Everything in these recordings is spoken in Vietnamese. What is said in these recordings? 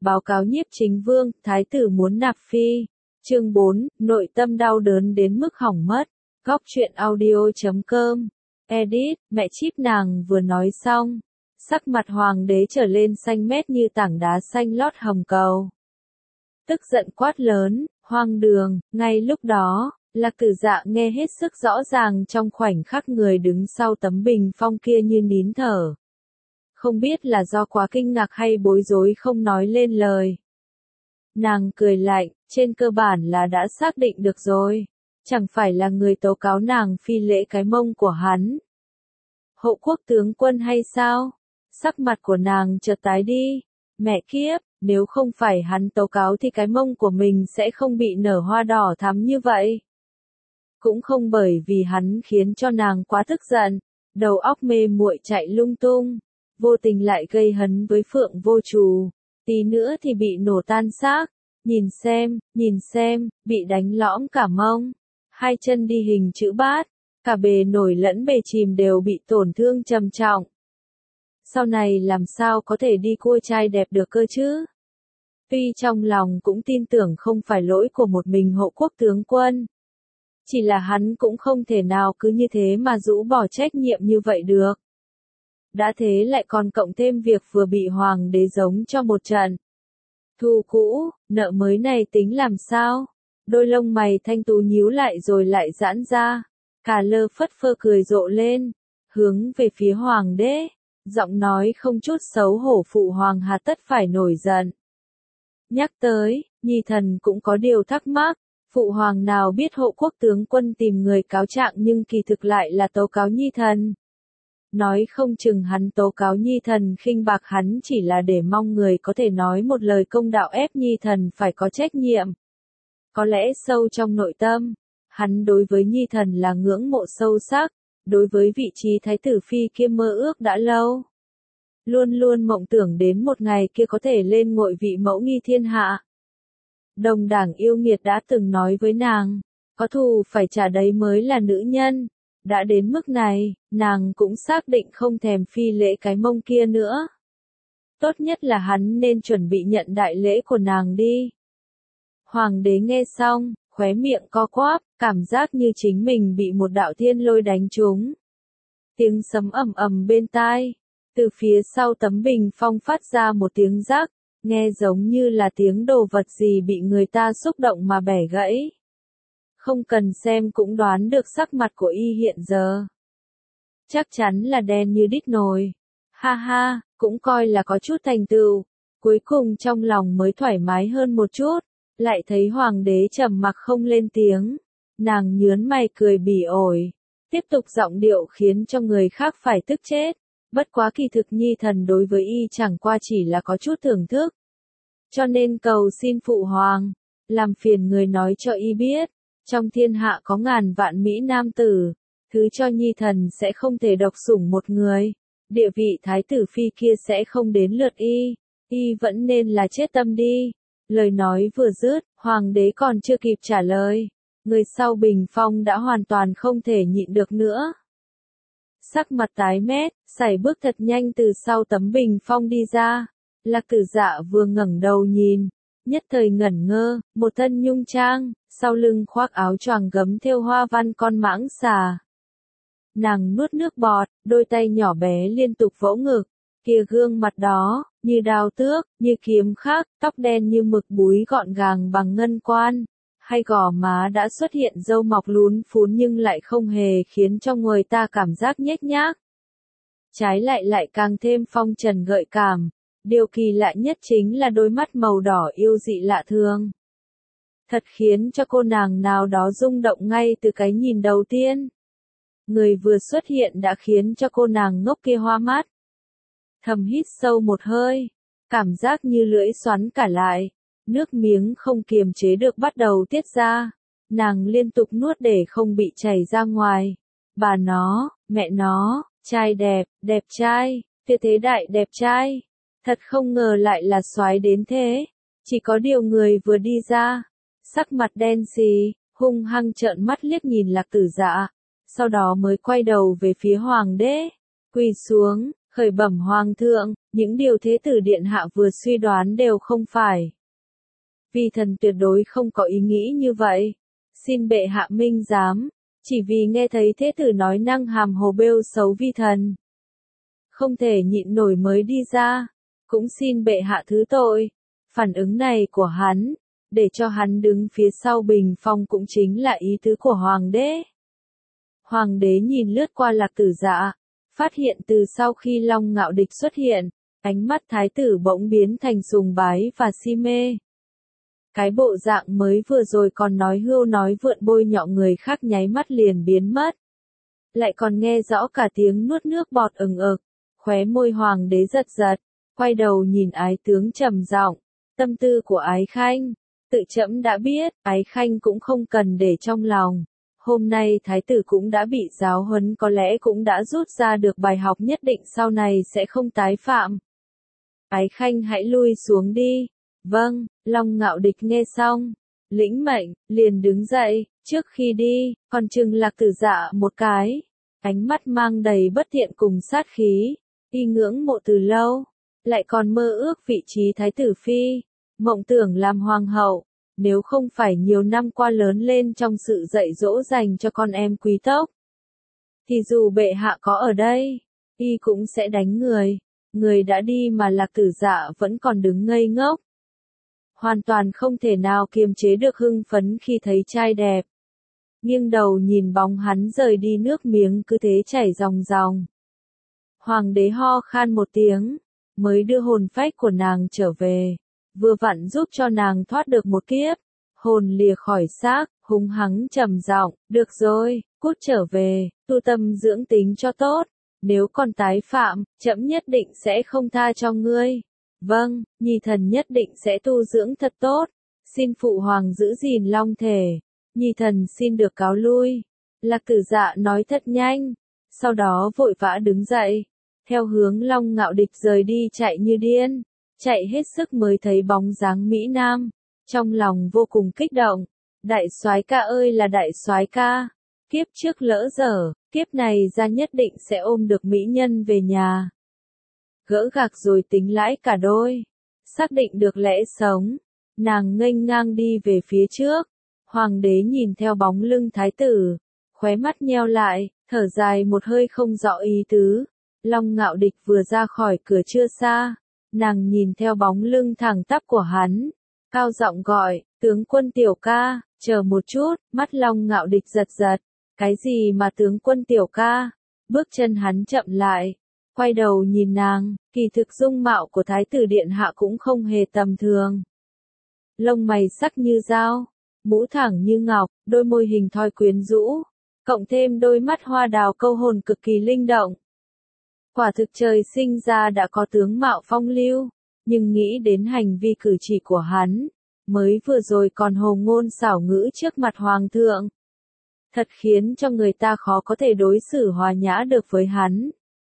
Báo cáo nhiếp chính vương, thái tử muốn nạp phi. Chương 4, nội tâm đau đớn đến mức hỏng mất. Góc truyện audio.com. Edit, mẹ chíp nàng vừa nói xong. Sắc mặt hoàng đế trở lên xanh mét như tảng đá xanh lót hồng cầu. Tức giận quát lớn, hoang đường, ngay lúc đó, Lạc Tử Dạ nghe hết sức rõ ràng trong khoảnh khắc người đứng sau tấm bình phong kia như nín thở. Không biết là do quá kinh ngạc hay bối rối không nói lên lời. Nàng cười lạnh, trên cơ bản là đã xác định được rồi. Chẳng phải là người tố cáo nàng phi lễ cái mông của hắn. Hộ quốc tướng quân hay sao? Sắc mặt của nàng chợt tái đi. Mẹ kiếp, nếu không phải hắn tố cáo thì cái mông của mình sẽ không bị nở hoa đỏ thắm như vậy. Cũng không bởi vì hắn khiến cho nàng quá tức giận, đầu óc mê muội chạy lung tung, vô tình lại gây hấn với Phượng Vô Trù, tí nữa thì bị nổ tan xác, nhìn xem, bị đánh lõm cả mông, hai chân đi hình chữ bát, cả bề nổi lẫn bề chìm đều bị tổn thương trầm trọng. Sau này làm sao có thể đi cua trai đẹp được cơ chứ? Tuy trong lòng cũng tin tưởng không phải lỗi của một mình hộ quốc tướng quân. Chỉ là hắn cũng không thể nào cứ như thế mà rũ bỏ trách nhiệm như vậy được. Đã thế lại còn cộng thêm việc vừa bị hoàng đế giống cho một trận. Thù cũ, nợ mới này tính làm sao? Đôi lông mày thanh tú nhíu lại rồi lại giãn ra. Cả lơ phất phơ cười rộ lên, hướng về phía hoàng đế. Giọng nói không chút xấu hổ phụ hoàng hà tất phải nổi giận. Nhắc tới, nhi thần cũng có điều thắc mắc. Phụ hoàng nào biết hộ quốc tướng quân tìm người cáo trạng nhưng kỳ thực lại là tố cáo nhi thần. Nói không chừng hắn tố cáo nhi thần khinh bạc hắn chỉ là để mong người có thể nói một lời công đạo ép nhi thần phải có trách nhiệm. Có lẽ sâu trong nội tâm, hắn đối với nhi thần là ngưỡng mộ sâu sắc, đối với vị trí thái tử phi kia mơ ước đã lâu. Luôn luôn mộng tưởng đến một ngày kia có thể lên ngội vị mẫu nghi thiên hạ. Đồng đảng yêu nghiệt đã từng nói với nàng, có thù phải trả đấy mới là nữ nhân. Đã đến mức này, nàng cũng xác định không thèm phi lễ cái mông kia nữa. Tốt nhất là hắn nên chuẩn bị nhận đại lễ của nàng đi. Hoàng đế nghe xong, khóe miệng co quắp, cảm giác như chính mình bị một đạo thiên lôi đánh trúng. Tiếng sấm ầm ầm bên tai, từ phía sau tấm bình phong phát ra một tiếng rắc. Nghe giống như là tiếng đồ vật gì bị người ta xúc động mà bẻ gãy. Không cần xem cũng đoán được sắc mặt của y hiện giờ. Chắc chắn là đen như đít nồi. Ha ha, cũng coi là có chút thành tựu. Cuối cùng trong lòng mới thoải mái hơn một chút. Lại thấy hoàng đế trầm mặc không lên tiếng. Nàng nhướn mày cười bỉ ổi. Tiếp tục giọng điệu khiến cho người khác phải tức chết. Bất quá kỳ thực nhi thần đối với y chẳng qua chỉ là có chút thưởng thức. Cho nên cầu xin phụ hoàng, làm phiền người nói cho y biết, trong thiên hạ có ngàn vạn mỹ nam tử, thứ cho nhi thần sẽ không thể độc sủng một người, địa vị thái tử phi kia sẽ không đến lượt y vẫn nên là chết tâm đi. Lời nói vừa dứt, hoàng đế còn chưa kịp trả lời, người sau bình phong đã hoàn toàn không thể nhịn được nữa. Sắc mặt tái mét, sải bước thật nhanh từ sau tấm bình phong đi ra. Lạc Tử Dạ vừa ngẩng đầu nhìn, nhất thời ngẩn ngơ, một thân nhung trang, sau lưng khoác áo choàng gấm thêu hoa văn con mãng xà. Nàng nuốt nước bọt, đôi tay nhỏ bé liên tục vỗ ngực, kia gương mặt đó, như đao tước, như kiếm khắc, tóc đen như mực búi gọn gàng bằng ngân quan. Hay gò má đã xuất hiện râu mọc lún phún nhưng lại không hề khiến cho người ta cảm giác nhếch nhác. Trái lại càng thêm phong trần gợi cảm, điều kỳ lạ nhất chính là đôi mắt màu đỏ yêu dị lạ thường. Thật khiến cho cô nàng nào đó rung động ngay từ cái nhìn đầu tiên. Người vừa xuất hiện đã khiến cho cô nàng ngốc kia hoa mắt. Thầm hít sâu một hơi, cảm giác như lưỡi xoắn cả lại. Nước miếng không kiềm chế được bắt đầu tiết ra, nàng liên tục nuốt để không bị chảy ra ngoài. Bà nó, mẹ nó, trai đẹp trai, tuyệt thế đại đẹp trai. Thật không ngờ lại là soái đến thế. Chỉ có điều người vừa đi ra, sắc mặt đen xì, hung hăng trợn mắt liếc nhìn Lạc Tử Dạ, sau đó mới quay đầu về phía hoàng đế, quỳ xuống, Khởi bẩm hoàng thượng, những điều thế tử điện hạ vừa suy đoán đều không phải. Vi thần tuyệt đối không có ý nghĩ như vậy. Xin bệ hạ minh giám, chỉ vì nghe thấy thế tử nói năng hàm hồ bêu xấu vi thần. Không thể nhịn nổi mới đi ra, cũng xin bệ hạ thứ tội. Phản ứng này của hắn, để cho hắn đứng phía sau bình phong cũng chính là ý tứ của hoàng đế. Hoàng đế nhìn lướt qua Lạc Tử Dạ, phát hiện từ sau khi Long Ngạo Địch xuất hiện, ánh mắt thái tử bỗng biến thành sùng bái và si mê. Cái bộ dạng mới vừa rồi còn nói hưu nói vượn bôi nhọ người khác nháy mắt liền biến mất. Lại còn nghe rõ cả tiếng nuốt nước bọt ừng ực, khóe môi hoàng đế giật giật, quay đầu nhìn ái tướng trầm giọng, tâm tư của ái khanh, tự trẫm đã biết, ái khanh cũng không cần để trong lòng. Hôm nay thái tử cũng đã bị giáo huấn, có lẽ cũng đã rút ra được bài học nhất định sau này sẽ không tái phạm. Ái khanh hãy lui xuống đi. Vâng, Long Ngạo Địch nghe xong, lĩnh mệnh, liền đứng dậy, trước khi đi, còn chừng Lạc Tử Dạ một cái, ánh mắt mang đầy bất thiện cùng sát khí, y ngưỡng mộ từ lâu, lại còn mơ ước vị trí thái tử phi, mộng tưởng làm hoàng hậu, nếu không phải nhiều năm qua lớn lên trong sự dạy dỗ dành cho con em quý tộc, thì dù bệ hạ có ở đây, y cũng sẽ đánh người. Người đã đi mà Lạc Tử Dạ vẫn còn đứng ngây ngốc. Hoàn toàn không thể nào kiềm chế được hưng phấn khi thấy trai đẹp. Nghiêng đầu nhìn bóng hắn rời đi, nước miếng cứ thế chảy ròng ròng. Hoàng đế ho khan một tiếng, mới đưa hồn phách của nàng trở về, vừa vặn giúp cho nàng thoát được một kiếp. Hồn lìa khỏi xác, hung hăng trầm giọng, được rồi, cút trở về, tu tâm dưỡng tính cho tốt. Nếu còn tái phạm, trẫm nhất định sẽ không tha cho ngươi. Vâng, nhi thần nhất định sẽ tu dưỡng thật tốt. Xin phụ hoàng giữ gìn long thể. Nhi thần xin được cáo lui. Lạc Tử Dạ nói thật nhanh. Sau đó vội vã đứng dậy. Theo hướng Long Ngạo Địch rời đi chạy như điên. Chạy hết sức mới thấy bóng dáng Mỹ Nam. Trong lòng vô cùng kích động. Đại soái ca ơi là đại soái ca. Kiếp trước lỡ dở, kiếp này ra nhất định sẽ ôm được mỹ nhân về nhà. Gỡ gạc rồi tính lãi cả đôi. Xác định được lẽ sống. Nàng nghênh ngang đi về phía trước. Hoàng đế nhìn theo bóng lưng thái tử. Khóe mắt nheo lại, thở dài một hơi không rõ ý tứ. Long Ngạo Địch vừa ra khỏi cửa chưa xa. Nàng nhìn theo bóng lưng thẳng tắp của hắn. Cao giọng gọi, tướng quân tiểu ca, chờ một chút, mắt Long Ngạo Địch giật giật. Cái gì mà tướng quân tiểu ca? Bước chân hắn chậm lại, quay đầu nhìn nàng, kỳ thực dung mạo của thái tử điện hạ cũng không hề tầm thường. Lông mày sắc như dao, mũ thẳng như ngọc, đôi môi hình thoi quyến rũ, cộng thêm đôi mắt hoa đào câu hồn cực kỳ linh động. Quả thực trời sinh ra đã có tướng mạo phong lưu, nhưng nghĩ đến hành vi cử chỉ của hắn, mới vừa rồi còn hồ ngôn xảo ngữ trước mặt hoàng thượng. Thật khiến cho người ta khó có thể đối xử hòa nhã được với hắn.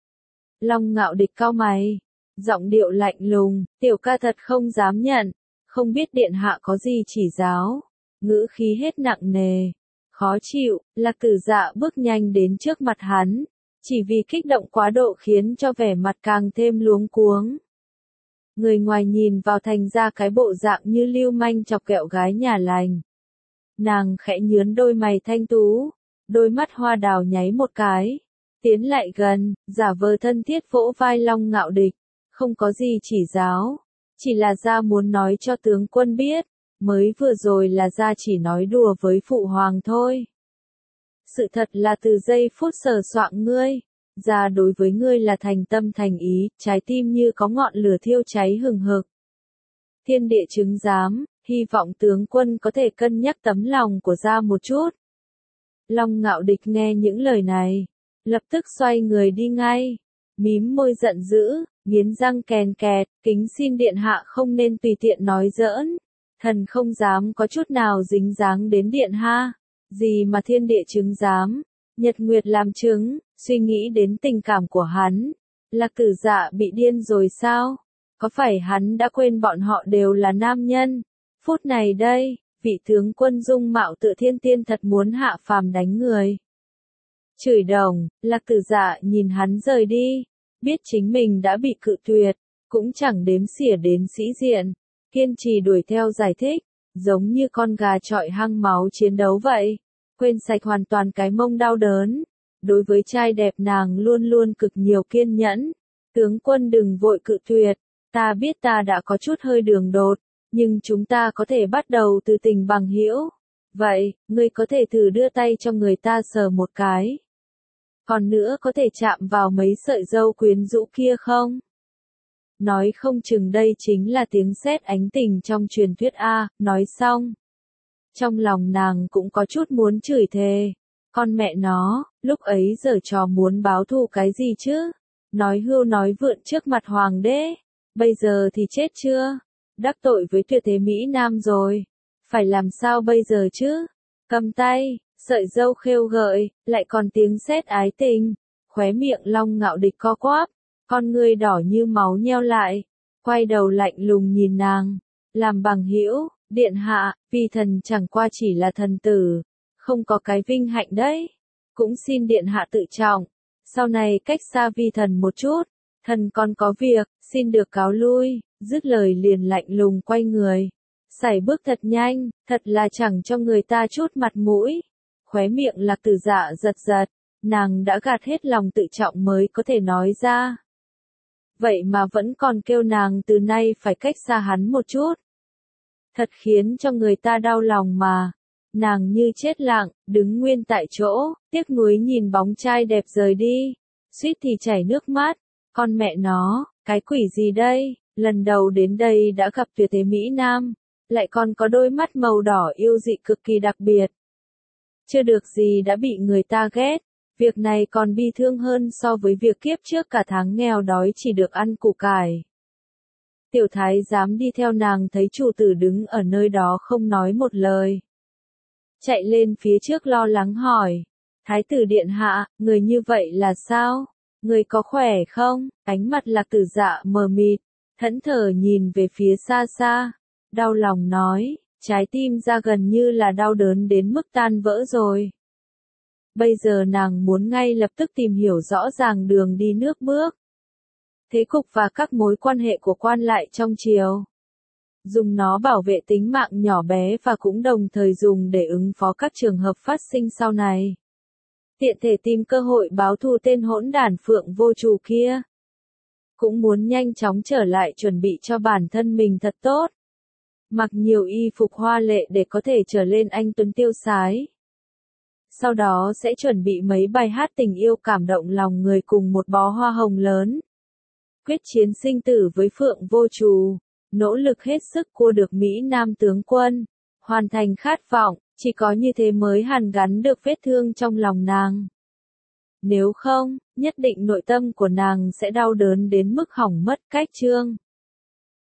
Long Ngạo Địch cau mày, giọng điệu lạnh lùng, tiểu ca thật không dám nhận, không biết điện hạ có gì chỉ giáo, ngữ khí hết nặng nề, khó chịu. Lạc Tử Dạ bước nhanh đến trước mặt hắn, chỉ vì kích động quá độ khiến cho vẻ mặt càng thêm luống cuống. Người ngoài nhìn vào thành ra cái bộ dạng như lưu manh chọc kẹo gái nhà lành. Nàng khẽ nhướn đôi mày thanh tú, đôi mắt hoa đào nháy một cái, tiến lại gần, giả vờ thân thiết vỗ vai Long Ngạo Địch, không có gì chỉ giáo, chỉ là gia muốn nói cho tướng quân biết, mới vừa rồi là gia chỉ nói đùa với phụ hoàng thôi. Sự thật là từ giây phút sờ soạng ngươi, gia đối với ngươi là thành tâm thành ý, trái tim như có ngọn lửa thiêu cháy hừng hực. Thiên địa chứng giám, hy vọng tướng quân có thể cân nhắc tấm lòng của gia một chút. Long Ngạo Địch nghe những lời này, lập tức xoay người đi ngay, mím môi giận dữ, nghiến răng kèn kẹt, kính xin điện hạ không nên tùy tiện nói giỡn, thần không dám có chút nào dính dáng đến điện ha, gì mà thiên địa chứng giám, nhật nguyệt làm chứng, suy nghĩ đến tình cảm của hắn, Lạc Tử Dạ bị điên rồi sao? Có phải hắn đã quên bọn họ đều là nam nhân? Phút này đây, vị tướng quân dung mạo tựa thiên tiên thật muốn hạ phàm đánh người. Chửi đồng, Lạc Tử Dạ nhìn hắn rời đi, biết chính mình đã bị cự tuyệt, cũng chẳng đếm xỉa đến sĩ diện, kiên trì đuổi theo giải thích, giống như con gà chọi hăng máu chiến đấu vậy, quên sạch hoàn toàn cái mông đau đớn. Đối với trai đẹp nàng luôn luôn cực nhiều kiên nhẫn. Tướng quân đừng vội cự tuyệt, ta biết ta đã có chút hơi đường đột, nhưng chúng ta có thể bắt đầu từ tình bằng hữu. Vậy, ngươi có thể thử đưa tay cho người ta sờ một cái. Còn nữa có thể chạm vào mấy sợi râu quyến rũ kia không? Nói không chừng đây chính là tiếng sét ánh tình trong truyền thuyết A, nói xong. Trong lòng nàng cũng có chút muốn chửi thề. Con mẹ nó, lúc ấy giở trò muốn báo thù cái gì chứ? Nói hưu nói vượn trước mặt hoàng đế. Bây giờ thì chết chưa? Đắc tội với tuyệt thế Mỹ Nam rồi. Phải làm sao bây giờ chứ? Cầm tay, sợi râu khêu gợi, lại còn tiếng sét ái tình. Khóe miệng Long Ngạo Địch co quắp, con ngươi đỏ như máu nheo lại. Quay đầu lạnh lùng nhìn nàng. Làm bằng hữu, điện hạ, vì thần chẳng qua chỉ là thần tử. Không có cái vinh hạnh đấy. Cũng xin điện hạ tự trọng. Sau này cách xa vi thần một chút. Thần còn có việc, xin được cáo lui. Dứt lời liền lạnh lùng quay người. Sải bước thật nhanh, thật là chẳng cho người ta chút mặt mũi. Khóe miệng Lạc Tử Dạ giật giật. Nàng đã gạt hết lòng tự trọng mới có thể nói ra. Vậy mà vẫn còn kêu nàng từ nay phải cách xa hắn một chút. Thật khiến cho người ta đau lòng mà. Nàng như chết lặng, đứng nguyên tại chỗ, tiếc nuối nhìn bóng trai đẹp rời đi. Suýt thì chảy nước mắt. Con mẹ nó, cái quỷ gì đây? Lần đầu đến đây đã gặp tuyệt thế Mỹ Nam. Lại còn có đôi mắt màu đỏ yêu dị cực kỳ đặc biệt. Chưa được gì đã bị người ta ghét. Việc này còn bi thương hơn so với việc kiếp trước cả tháng nghèo đói chỉ được ăn củ cải. Tiểu thái giám đi theo nàng thấy chủ tử đứng ở nơi đó không nói một lời. Chạy lên phía trước lo lắng hỏi. Thái tử điện hạ, người như vậy là sao? Người có khỏe không? Ánh mặt Lạc Tử Dạ mờ mịt, thẫn thờ nhìn về phía xa xa. Đau lòng nói, trái tim ra gần như là đau đớn đến mức tan vỡ rồi. Bây giờ nàng muốn ngay lập tức tìm hiểu rõ ràng đường đi nước bước. Thế cục và các mối quan hệ của quan lại trong triều. Dùng nó bảo vệ tính mạng nhỏ bé và cũng đồng thời dùng để ứng phó các trường hợp phát sinh sau này. Tiện thể tìm cơ hội báo thù tên hỗn đản Phượng Vô Trù kia. Cũng muốn nhanh chóng trở lại chuẩn bị cho bản thân mình thật tốt. Mặc nhiều y phục hoa lệ để có thể trở lên anh tuấn tiêu sái. Sau đó sẽ chuẩn bị mấy bài hát tình yêu cảm động lòng người cùng một bó hoa hồng lớn. Quyết chiến sinh tử với Phượng Vô Trù. Nỗ lực hết sức cua được Mỹ Nam tướng quân. Hoàn thành khát vọng, chỉ có như thế mới hàn gắn được vết thương trong lòng nàng. Nếu không, nhất định nội tâm của nàng sẽ đau đớn đến mức hỏng mất cách chương.